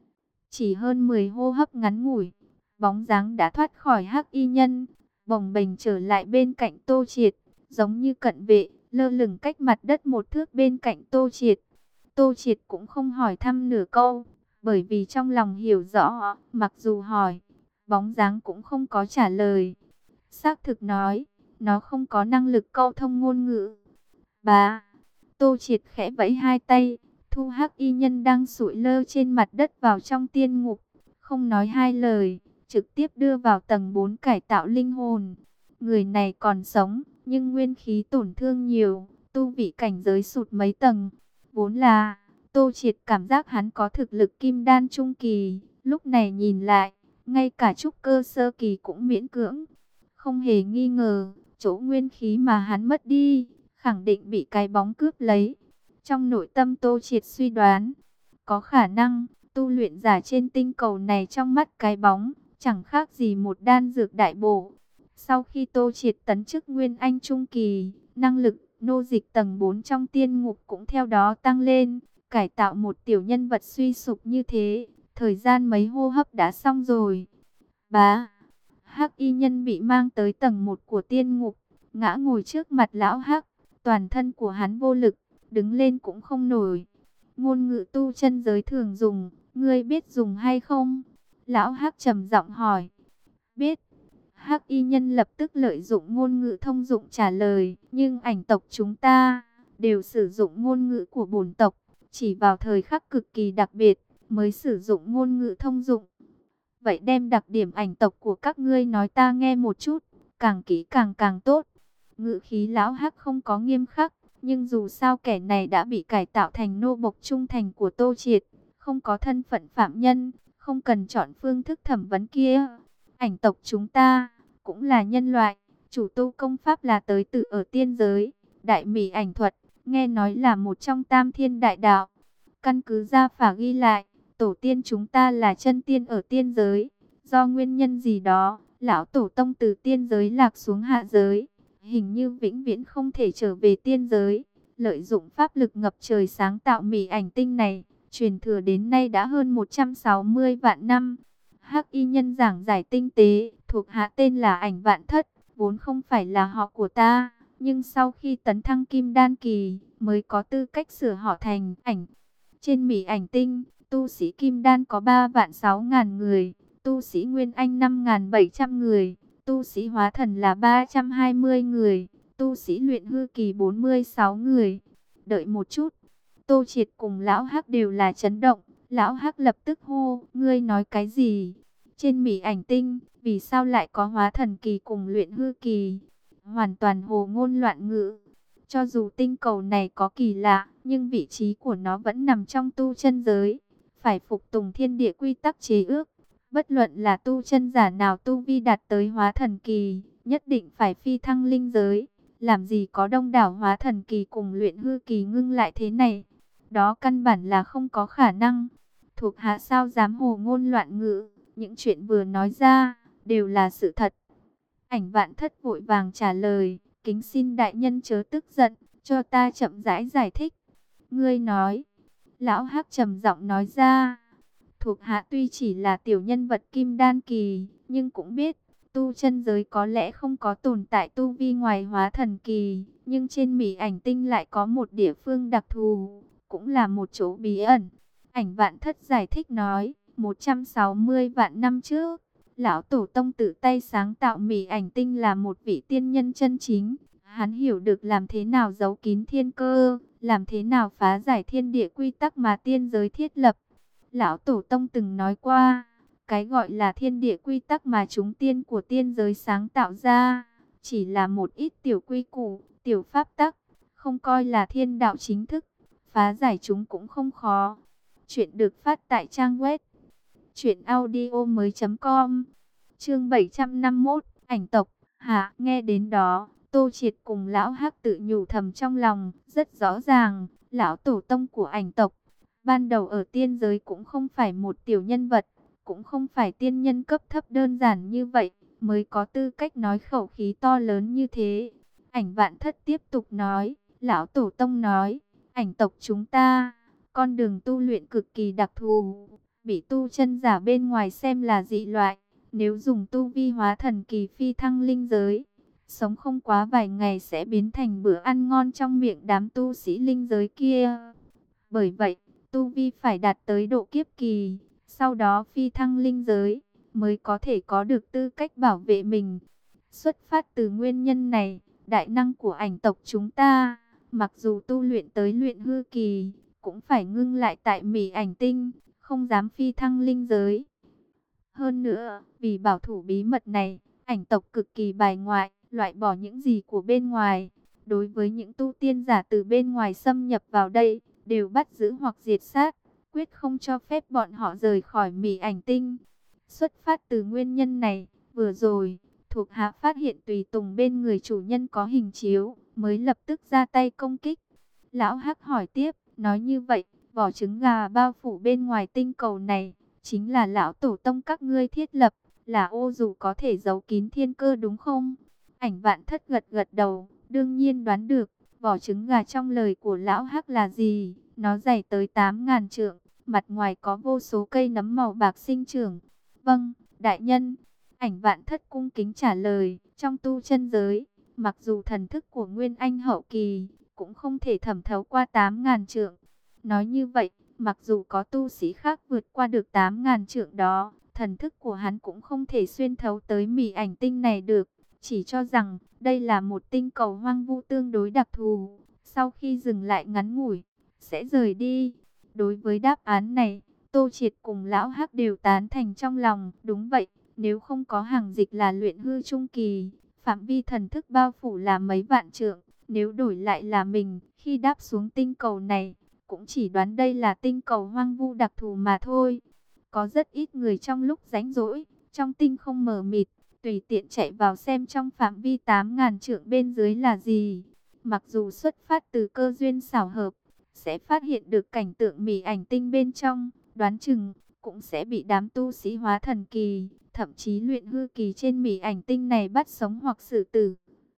Chỉ hơn mười hô hấp ngắn ngủi, bóng dáng đã thoát khỏi Hắc y nhân, bồng bềnh trở lại bên cạnh Tô Triệt, giống như cận vệ, lơ lửng cách mặt đất một thước bên cạnh Tô Triệt. Tô Triệt cũng không hỏi thăm nửa câu, bởi vì trong lòng hiểu rõ, mặc dù hỏi, bóng dáng cũng không có trả lời. Xác thực nói, nó không có năng lực câu thông ngôn ngữ. Bà, Tô Triệt khẽ vẫy hai tay, thu Hắc y nhân đang sụi lơ trên mặt đất vào trong tiên ngục, không nói hai lời, trực tiếp đưa vào tầng bốn cải tạo linh hồn. Người này còn sống, nhưng nguyên khí tổn thương nhiều, tu vị cảnh giới sụt mấy tầng. Vốn là, Tô Triệt cảm giác hắn có thực lực kim đan trung kỳ, lúc này nhìn lại, ngay cả trúc cơ sơ kỳ cũng miễn cưỡng. Không hề nghi ngờ, chỗ nguyên khí mà hắn mất đi, khẳng định bị cái bóng cướp lấy. Trong nội tâm Tô Triệt suy đoán, có khả năng, tu luyện giả trên tinh cầu này trong mắt cái bóng, chẳng khác gì một đan dược đại bổ. Sau khi Tô Triệt tấn chức Nguyên Anh Trung Kỳ, năng lực nô dịch tầng bốn trong tiên ngục cũng theo đó tăng lên, cải tạo một tiểu nhân vật suy sụp như thế, thời gian mấy hô hấp đã xong rồi. Bá, Hắc y nhân bị mang tới tầng một của tiên ngục, ngã ngồi trước mặt lão Hắc, toàn thân của hắn vô lực, đứng lên cũng không nổi. Ngôn ngữ tu chân giới thường dùng, ngươi biết dùng hay không? Lão Hắc trầm giọng hỏi. Biết. Hắc y nhân lập tức lợi dụng ngôn ngữ thông dụng trả lời, nhưng ảnh tộc chúng ta đều sử dụng ngôn ngữ của bổn tộc, chỉ vào thời khắc cực kỳ đặc biệt mới sử dụng ngôn ngữ thông dụng. Vậy đem đặc điểm ảnh tộc của các ngươi nói ta nghe một chút, càng kỹ càng càng tốt. Ngữ khí lão Hắc không có nghiêm khắc, nhưng dù sao kẻ này đã bị cải tạo thành nô bộc trung thành của Tô Triệt, không có thân phận phạm nhân, không cần chọn phương thức thẩm vấn kia. Ảnh tộc chúng ta cũng là nhân loại, chủ tu công pháp là tới tự ở tiên giới, đại mỹ ảnh thuật, nghe nói là một trong tam thiên đại đạo. Căn cứ gia phả ghi lại, tổ tiên chúng ta là chân tiên ở tiên giới, do nguyên nhân gì đó, lão tổ tông từ tiên giới lạc xuống hạ giới, hình như vĩnh viễn không thể trở về tiên giới. Lợi dụng pháp lực ngập trời sáng tạo mỉ ảnh tinh này, truyền thừa đến nay đã hơn một trăm sáu mươi vạn năm. Hắc y nhân giảng giải tinh tế, thuộc hạ tên là Ảnh Vạn Thất, vốn không phải là họ của ta, nhưng sau khi tấn thăng kim đan kỳ, mới có tư cách sửa họ thành Ảnh. Trên mỉ ảnh tinh, tu sĩ kim đan có ba vạn sáu ngàn người, tu sĩ nguyên anh năm ngàn bảy trăm người, tu sĩ hóa thần là ba trăm hai mươi người, tu sĩ luyện hư kỳ bốn mươi sáu người. Đợi một chút, Tô Triệt cùng Lão Hắc đều là chấn động. Lão Hắc lập tức hô, ngươi nói cái gì? Trên mỉ ảnh tinh, vì sao lại có hóa thần kỳ cùng luyện hư kỳ? Hoàn toàn hồ ngôn loạn ngữ. Cho dù tinh cầu này có kỳ lạ, nhưng vị trí của nó vẫn nằm trong tu chân giới. Phải phục tùng thiên địa quy tắc chế ước. Bất luận là tu chân giả nào tu vi đạt tới hóa thần kỳ, nhất định phải phi thăng linh giới. Làm gì có đông đảo hóa thần kỳ cùng luyện hư kỳ ngưng lại thế này? Đó căn bản là không có khả năng. Thuộc hạ sao dám hồ ngôn loạn ngữ, những chuyện vừa nói ra, đều là sự thật. Ảnh Vạn Thất vội vàng trả lời, kính xin đại nhân chớ tức giận, cho ta chậm rãi giải thích. Ngươi nói, Lão Hắc trầm giọng nói ra, thuộc hạ tuy chỉ là tiểu nhân vật kim đan kỳ, nhưng cũng biết, tu chân giới có lẽ không có tồn tại tu vi ngoài hóa thần kỳ, nhưng trên mỉ ảnh tinh lại có một địa phương đặc thù, cũng là một chỗ bí ẩn. Ảnh Vạn Thất giải thích nói, một trăm sáu mươi vạn năm trước, Lão Tổ Tông tự tay sáng tạo mỉ ảnh tinh là một vị tiên nhân chân chính. Hắn hiểu được làm thế nào giấu kín thiên cơ, làm thế nào phá giải thiên địa quy tắc mà tiên giới thiết lập. Lão Tổ Tông từng nói qua, cái gọi là thiên địa quy tắc mà chúng tiên của tiên giới sáng tạo ra, chỉ là một ít tiểu quy củ, tiểu pháp tắc, không coi là thiên đạo chính thức. Phá giải chúng cũng không khó. Chuyện được phát tại trang web truyện audio mới chấm com. Chương bảy trăm năm mươi mốt, ảnh tộc. Hả, nghe đến đó, Tô Triệt cùng Lão Hắc tự nhủ thầm trong lòng, rất rõ ràng, lão tổ tông của ảnh tộc ban đầu ở tiên giới cũng không phải một tiểu nhân vật, cũng không phải tiên nhân cấp thấp đơn giản như vậy, mới có tư cách nói khẩu khí to lớn như thế. Ảnh Vạn Thất tiếp tục nói, lão tổ tông nói, ảnh tộc chúng ta, con đường tu luyện cực kỳ đặc thù, bị tu chân giả bên ngoài xem là dị loại. Nếu dùng tu vi hóa thần kỳ phi thăng linh giới, sống không quá vài ngày sẽ biến thành bữa ăn ngon trong miệng đám tu sĩ linh giới kia. Bởi vậy, tu vi phải đạt tới độ kiếp kỳ, sau đó phi thăng linh giới, mới có thể có được tư cách bảo vệ mình. Xuất phát từ nguyên nhân này, đại năng của ảnh tộc chúng ta, mặc dù tu luyện tới luyện hư kỳ, cũng phải ngưng lại tại mỉ ảnh tinh, không dám phi thăng linh giới. Hơn nữa, vì bảo thủ bí mật này, ảnh tộc cực kỳ bài ngoại, loại bỏ những gì của bên ngoài. Đối với những tu tiên giả từ bên ngoài xâm nhập vào đây, đều bắt giữ hoặc diệt sát, quyết không cho phép bọn họ rời khỏi mỉ ảnh tinh. Xuất phát từ nguyên nhân này, vừa rồi, thuộc hạ phát hiện tùy tùng bên người chủ nhân có hình chiếu, mới lập tức ra tay công kích. Lão Hắc hỏi tiếp, nói như vậy, vỏ trứng gà bao phủ bên ngoài tinh cầu này, chính là lão tổ tông các ngươi thiết lập, là ô dù có thể giấu kín thiên cơ đúng không? Ảnh Vạn Thất gật gật đầu, đương nhiên đoán được, vỏ trứng gà trong lời của lão Hắc là gì? Nó dày tới tám ngàn trượng, mặt ngoài có vô số cây nấm màu bạc sinh trưởng. Vâng, đại nhân. Ảnh Vạn Thất cung kính trả lời, trong tu chân giới, mặc dù thần thức của Nguyên Anh hậu kỳ, cũng không thể thẩm thấu qua tám ngàn trượng. Nói như vậy, mặc dù có tu sĩ khác vượt qua được tám ngàn trượng đó, thần thức của hắn cũng không thể xuyên thấu tới mỉ ảnh tinh này được. Chỉ cho rằng, đây là một tinh cầu hoang vu tương đối đặc thù. Sau khi dừng lại ngắn ngủi, sẽ rời đi. Đối với đáp án này, Tô Triệt cùng Lão Hắc đều tán thành trong lòng. Đúng vậy, nếu không có hàng dịch là luyện hư trung kỳ, phạm vi thần thức bao phủ là mấy vạn trượng. Nếu đổi lại là mình, khi đáp xuống tinh cầu này, cũng chỉ đoán đây là tinh cầu hoang vu đặc thù mà thôi. Có rất ít người trong lúc rảnh rỗi, trong tinh không mờ mịt, tùy tiện chạy vào xem trong phạm vi tám ngàn trượng bên dưới là gì. Mặc dù xuất phát từ cơ duyên xảo hợp, sẽ phát hiện được cảnh tượng mỉ ảnh tinh bên trong, đoán chừng cũng sẽ bị đám tu sĩ hóa thần kỳ, thậm chí luyện hư kỳ trên mỉ ảnh tinh này bắt sống hoặc xử tử.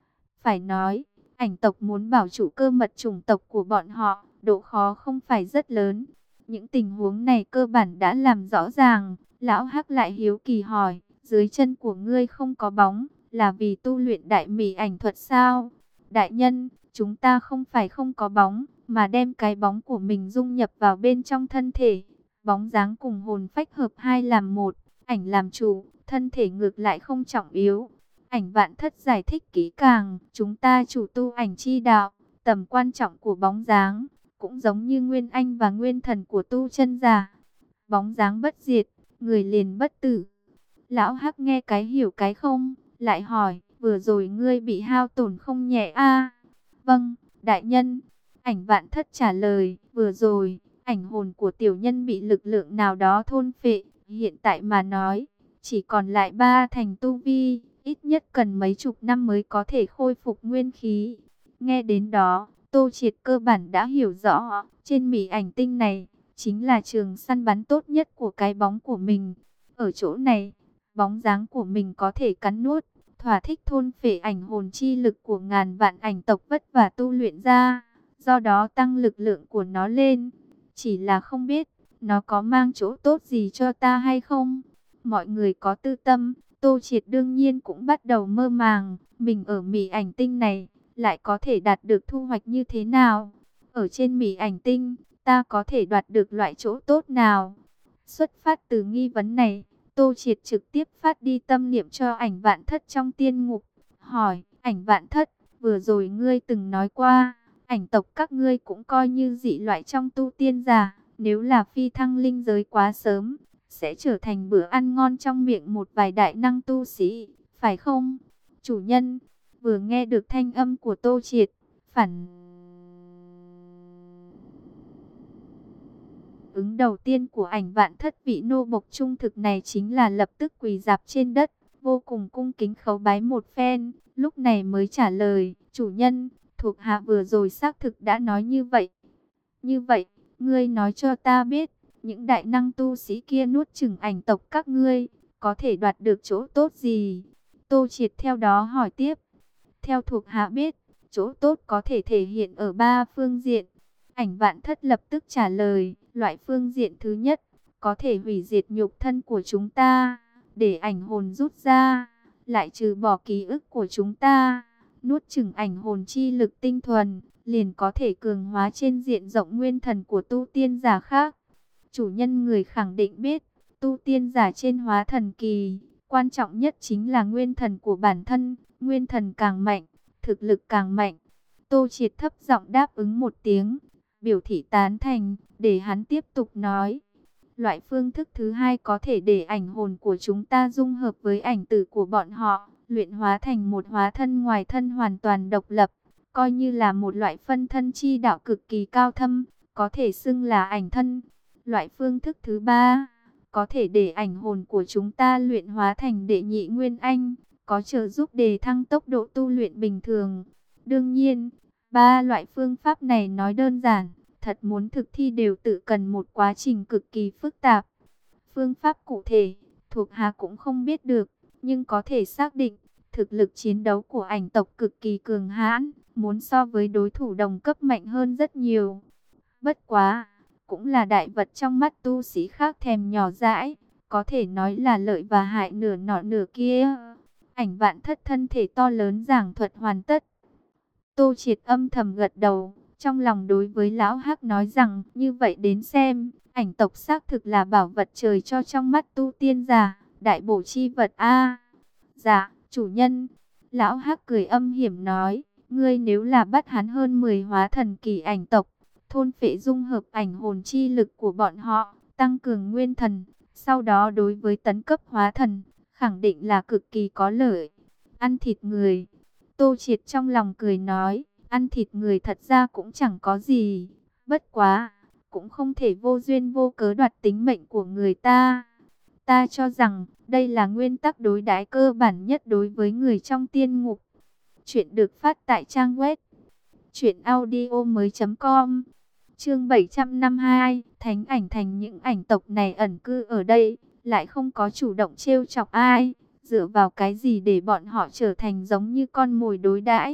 Phải nói, ảnh tộc muốn bảo trụ cơ mật chủng tộc của bọn họ, độ khó không phải rất lớn. Những tình huống này cơ bản đã làm rõ ràng. Lão Hắc lại hiếu kỳ hỏi, dưới chân của ngươi không có bóng, là vì tu luyện đại mị ảnh thuật sao? Đại nhân, chúng ta không phải không có bóng, mà đem cái bóng của mình dung nhập vào bên trong thân thể. Bóng dáng cùng hồn phách hợp hai làm một, ảnh làm chủ, thân thể ngược lại không trọng yếu. Ảnh Vạn Thất giải thích kỹ càng, chúng ta chủ tu ảnh chi đạo, tầm quan trọng của bóng dáng, cũng giống như Nguyên Anh và Nguyên Thần của tu chân giả. Bóng dáng bất diệt, người liền bất tử. Lão Hắc nghe cái hiểu cái không, lại hỏi, vừa rồi ngươi bị hao tổn không nhẹ a? Vâng, đại nhân. Ảnh Vạn Thất trả lời, vừa rồi, ảnh hồn của tiểu nhân bị lực lượng nào đó thôn phệ, hiện tại mà nói, chỉ còn lại ba thành tu vi, ít nhất cần mấy chục năm mới có thể khôi phục nguyên khí. Nghe đến đó, Tô Triệt cơ bản đã hiểu rõ, trên mỉ ảnh tinh này, chính là trường săn bắn tốt nhất của cái bóng của mình. Ở chỗ này, bóng dáng của mình có thể cắn nuốt, thỏa thích thôn phệ ảnh hồn chi lực của ngàn vạn ảnh tộc vất vả tu luyện ra, do đó tăng lực lượng của nó lên. Chỉ là không biết, nó có mang chỗ tốt gì cho ta hay không? Mọi người có tư tâm, Tô Triệt đương nhiên cũng bắt đầu mơ màng, mình ở mỉ ảnh tinh này, lại có thể đạt được thu hoạch như thế nào? Ở trên mỉ ảnh tinh, ta có thể đoạt được loại chỗ tốt nào? Xuất phát từ nghi vấn này, Tô Triệt trực tiếp phát đi tâm niệm cho Ảnh Vạn Thất trong tiên ngục, hỏi, Ảnh Vạn Thất, vừa rồi ngươi từng nói qua, ảnh tộc các ngươi cũng coi như dị loại trong tu tiên giả, nếu là phi thăng linh giới quá sớm, sẽ trở thành bữa ăn ngon trong miệng một vài đại năng tu sĩ, phải không? Chủ nhân, vừa nghe được thanh âm của Tô Triệt, phản ứng đầu tiên của Ảnh Vạn Thất vị nô bộc trung thực này chính là lập tức quỳ rạp trên đất, vô cùng cung kính khấu bái một phen, lúc này mới trả lời, chủ nhân, thuộc hạ vừa rồi xác thực đã nói như vậy. Như vậy, ngươi nói cho ta biết, những đại năng tu sĩ kia nuốt chửng ảnh tộc các ngươi, có thể đoạt được chỗ tốt gì? Tô Triệt theo đó hỏi tiếp. Theo thuộc hạ biết, chỗ tốt có thể thể hiện ở ba phương diện. Ảnh Vạn Thất lập tức trả lời, loại phương diện thứ nhất, có thể hủy diệt nhục thân của chúng ta, để ảnh hồn rút ra, lại trừ bỏ ký ức của chúng ta, nuốt chửng ảnh hồn chi lực tinh thuần, liền có thể cường hóa trên diện rộng nguyên thần của tu tiên giả khác. Chủ nhân người khẳng định biết, tu tiên giả trên hóa thần kỳ, quan trọng nhất chính là nguyên thần của bản thân, nguyên thần càng mạnh, thực lực càng mạnh. Tô Triệt thấp giọng đáp ứng một tiếng, biểu thị tán thành, để hắn tiếp tục nói. Loại phương thức thứ hai có thể để ảnh hồn của chúng ta dung hợp với ảnh tử của bọn họ, luyện hóa thành một hóa thân ngoài thân hoàn toàn độc lập, coi như là một loại phân thân chi đạo cực kỳ cao thâm, có thể xưng là ảnh thân. Loại phương thức thứ ba, có thể để ảnh hồn của chúng ta luyện hóa thành đệ nhị nguyên anh, có trợ giúp đề thăng tốc độ tu luyện bình thường. Đương nhiên, ba loại phương pháp này nói đơn giản, thật muốn thực thi đều tự cần một quá trình cực kỳ phức tạp. Phương pháp cụ thể, thuộc hạ cũng không biết được, nhưng có thể xác định, thực lực chiến đấu của ảnh tộc cực kỳ cường hãn, muốn so với đối thủ đồng cấp mạnh hơn rất nhiều. Bất quá, cũng là đại vật trong mắt tu sĩ khác thèm nhỏ dãi, có thể nói là lợi và hại nửa nọ nửa kia. Ảnh Vạn Thất thân thể to lớn giảng thuật hoàn tất. Tô Triệt âm thầm gật đầu, trong lòng đối với Lão Hắc nói rằng, như vậy đến xem, ảnh tộc xác thực là bảo vật trời cho trong mắt tu tiên giả, đại bổ chi vật a. Dạ, chủ nhân. Lão Hắc cười âm hiểm nói, ngươi nếu là bắt hắn hơn mười hóa thần kỳ ảnh tộc, thôn phệ dung hợp ảnh hồn chi lực của bọn họ, tăng cường nguyên thần, sau đó đối với tấn cấp hóa thần, khẳng định là cực kỳ có lợi. Ăn thịt người. Tô Triệt trong lòng cười nói, ăn thịt người thật ra cũng chẳng có gì, bất quá, cũng không thể vô duyên vô cớ đoạt tính mệnh của người ta. Ta cho rằng, đây là nguyên tắc đối đãi cơ bản nhất đối với người trong tiên ngục. Chuyện được phát tại trang web truyện audio mới chấm com. Chương bảy trăm năm mươi hai, thánh ảnh thành những ảnh tộc này ẩn cư ở đây, lại không có chủ động trêu chọc ai, dựa vào cái gì để bọn họ trở thành giống như con mồi đối đãi?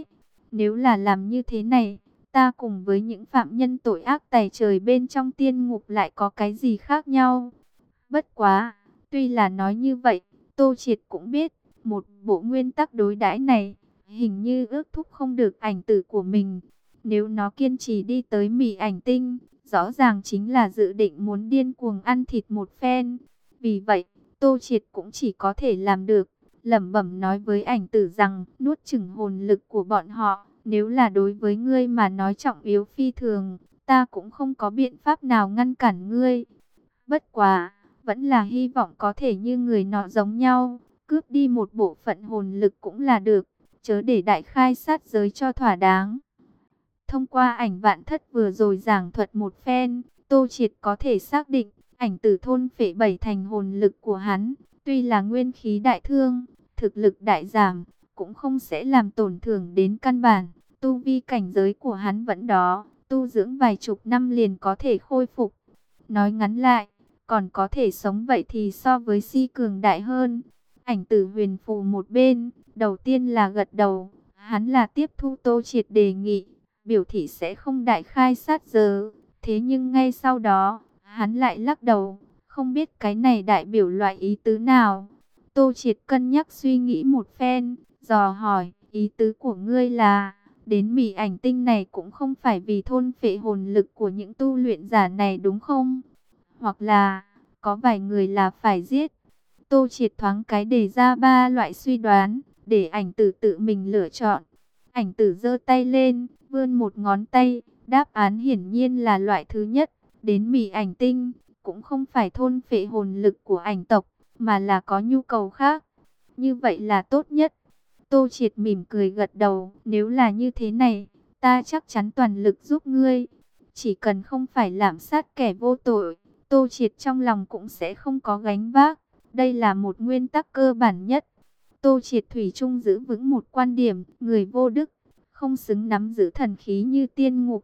Nếu là làm như thế này, ta cùng với những phạm nhân tội ác tày trời bên trong tiên ngục lại có cái gì khác nhau? Bất quá, tuy là nói như vậy, Tô Triệt cũng biết, một bộ nguyên tắc đối đãi này, hình như ước thúc không được ảnh tử của mình. Nếu nó kiên trì đi tới Mị Ảnh Tinh, rõ ràng chính là dự định muốn điên cuồng ăn thịt một phen. Vì vậy, Tô Triệt cũng chỉ có thể làm được, lẩm bẩm nói với ảnh tử rằng, nuốt chửng hồn lực của bọn họ, nếu là đối với ngươi mà nói trọng yếu phi thường, ta cũng không có biện pháp nào ngăn cản ngươi. Bất quá, vẫn là hy vọng có thể như người nọ giống nhau, cướp đi một bộ phận hồn lực cũng là được, chớ để đại khai sát giới cho thỏa đáng. Thông qua ảnh vạn thất vừa rồi giảng thuật một phen, Tô Triệt có thể xác định, ảnh tử thôn phệ bảy thành hồn lực của hắn, tuy là nguyên khí đại thương, thực lực đại giảm, cũng không sẽ làm tổn thương đến căn bản, tu vi cảnh giới của hắn vẫn đó, tu dưỡng vài chục năm liền có thể khôi phục. Nói ngắn lại, còn có thể sống vậy thì so với si cường đại hơn. Ảnh tử huyền phù một bên, đầu tiên là gật đầu, hắn là tiếp thu Tô Triệt đề nghị, biểu thị sẽ không đại khai sát giới. Thế nhưng ngay sau đó, hắn lại lắc đầu, không biết cái này đại biểu loại ý tứ nào. Tô Triệt cân nhắc suy nghĩ một phen, dò hỏi, ý tứ của ngươi là, đến Mị Ảnh Tinh này cũng không phải vì thôn phệ hồn lực của những tu luyện giả này đúng không? Hoặc là, có vài người là phải giết. Tô Triệt thoáng cái đề ra ba loại suy đoán, để ảnh tử tự mình lựa chọn. Ảnh tử giơ tay lên, vươn một ngón tay, đáp án hiển nhiên là loại thứ nhất, đến Mị Ảnh Tinh, cũng không phải thôn phệ hồn lực của ảnh tộc, mà là có nhu cầu khác. Như vậy là tốt nhất. Tô Triệt mỉm cười gật đầu, nếu là như thế này, ta chắc chắn toàn lực giúp ngươi. Chỉ cần không phải lạm sát kẻ vô tội, Tô Triệt trong lòng cũng sẽ không có gánh vác. Đây là một nguyên tắc cơ bản nhất. Tô Triệt thủy chung giữ vững một quan điểm, người vô đức, không xứng nắm giữ thần khí như tiên ngục.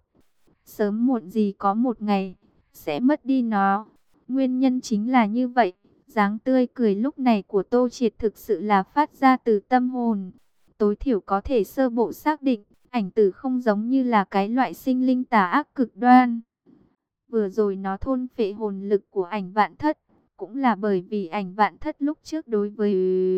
Sớm muộn gì có một ngày, sẽ mất đi nó. Nguyên nhân chính là như vậy. Dáng tươi cười lúc này của Tô Triệt thực sự là phát ra từ tâm hồn. Tối thiểu có thể sơ bộ xác định, ảnh tử không giống như là cái loại sinh linh tà ác cực đoan. Vừa rồi nó thôn phệ hồn lực của ảnh vạn thất, cũng là bởi vì ảnh vạn thất lúc trước đối với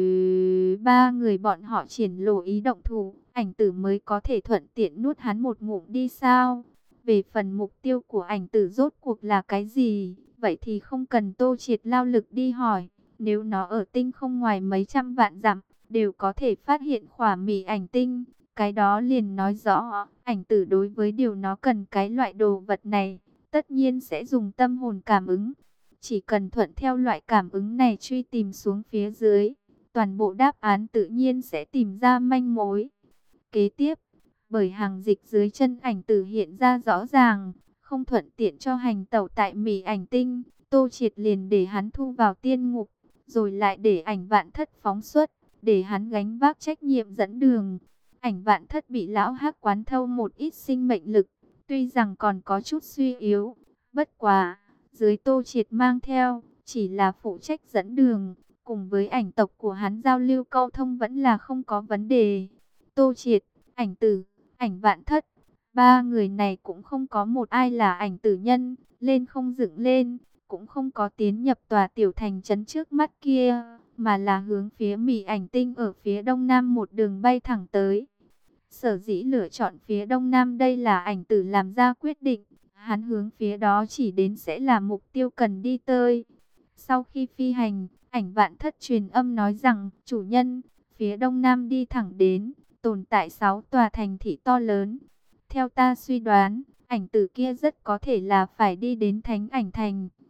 ba người bọn họ triển lộ ý động thủ, ảnh tử mới có thể thuận tiện nuốt hắn một ngụm đi sao. Về phần mục tiêu của ảnh tử rốt cuộc là cái gì, vậy thì không cần Tô Triệt lao lực đi hỏi. Nếu nó ở tinh không ngoài mấy trăm vạn dặm, đều có thể phát hiện khỏa Mị Ảnh Tinh. Cái đó liền nói rõ, ảnh tử đối với điều nó cần cái loại đồ vật này, tất nhiên sẽ dùng tâm hồn cảm ứng. Chỉ cần thuận theo loại cảm ứng này truy tìm xuống phía dưới, toàn bộ đáp án tự nhiên sẽ tìm ra manh mối. Kế tiếp, bởi hàng dịch dưới chân ảnh tử hiện ra rõ ràng, không thuận tiện cho hành tẩu tại Mị Ảnh Tinh, Tô Triệt liền để hắn thu vào tiên ngục, rồi lại để ảnh vạn thất phóng xuất, để hắn gánh vác trách nhiệm dẫn đường. Ảnh vạn thất bị lão hắc quán thâu một ít sinh mệnh lực, tuy rằng còn có chút suy yếu, bất quá, dưới Tô Triệt mang theo, chỉ là phụ trách dẫn đường, cùng với ảnh tộc của hắn giao lưu câu thông vẫn là không có vấn đề. Tô Triệt, ảnh tử, ảnh vạn thất, ba người này cũng không có một ai là ảnh tử nhân, lên không dựng lên, cũng không có tiến nhập tòa tiểu thành trấn trước mắt kia, mà là hướng phía Mị Ảnh Tinh ở phía đông nam một đường bay thẳng tới. Sở dĩ lựa chọn phía đông nam đây là ảnh tử làm ra quyết định, hắn hướng phía đó chỉ đến sẽ là mục tiêu cần đi tới. Sau khi phi hành, ảnh vạn thất truyền âm nói rằng, chủ nhân, phía đông nam đi thẳng đến, tồn tại sáu tòa thành thị to lớn. Theo ta suy đoán, ảnh tử kia rất có thể là phải đi đến Thánh Ảnh Thành.